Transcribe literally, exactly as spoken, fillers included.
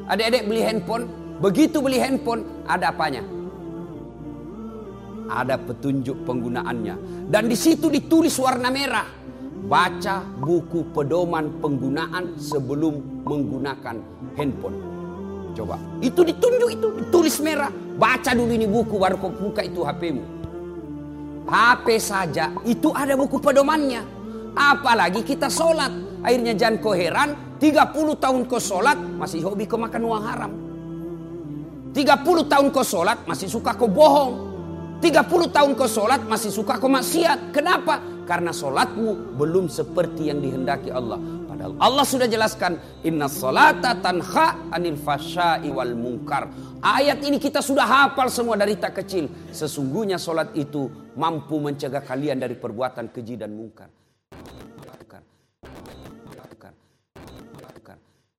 Adik-adik beli handphone, begitu beli handphone, ada apanya? Ada petunjuk penggunaannya. Dan di situ ditulis warna merah. Baca buku pedoman penggunaan sebelum menggunakan handphone. Coba, itu ditunjuk, itu ditulis merah. Baca dulu ini buku, baru kau buka itu H P-mu. H P saja itu ada buku pedomannya. Apalagi kita sholat. Akhirnya jangan kau heran, tiga puluh tahun kau sholat masih hobi kau makan uang haram. tiga puluh tahun kau sholat masih suka kau bohong. tiga puluh tahun kau sholat masih suka kau maksiat. Kenapa? Karena sholatmu belum seperti yang dihendaki Allah. Padahal Allah sudah jelaskan, inna sholata tanha anil fasya'i wal munkar. Ayat ini kita sudah hafal semua dari tak kecil. Sesungguhnya sholat itu mampu mencegah kalian dari perbuatan keji dan mungkar.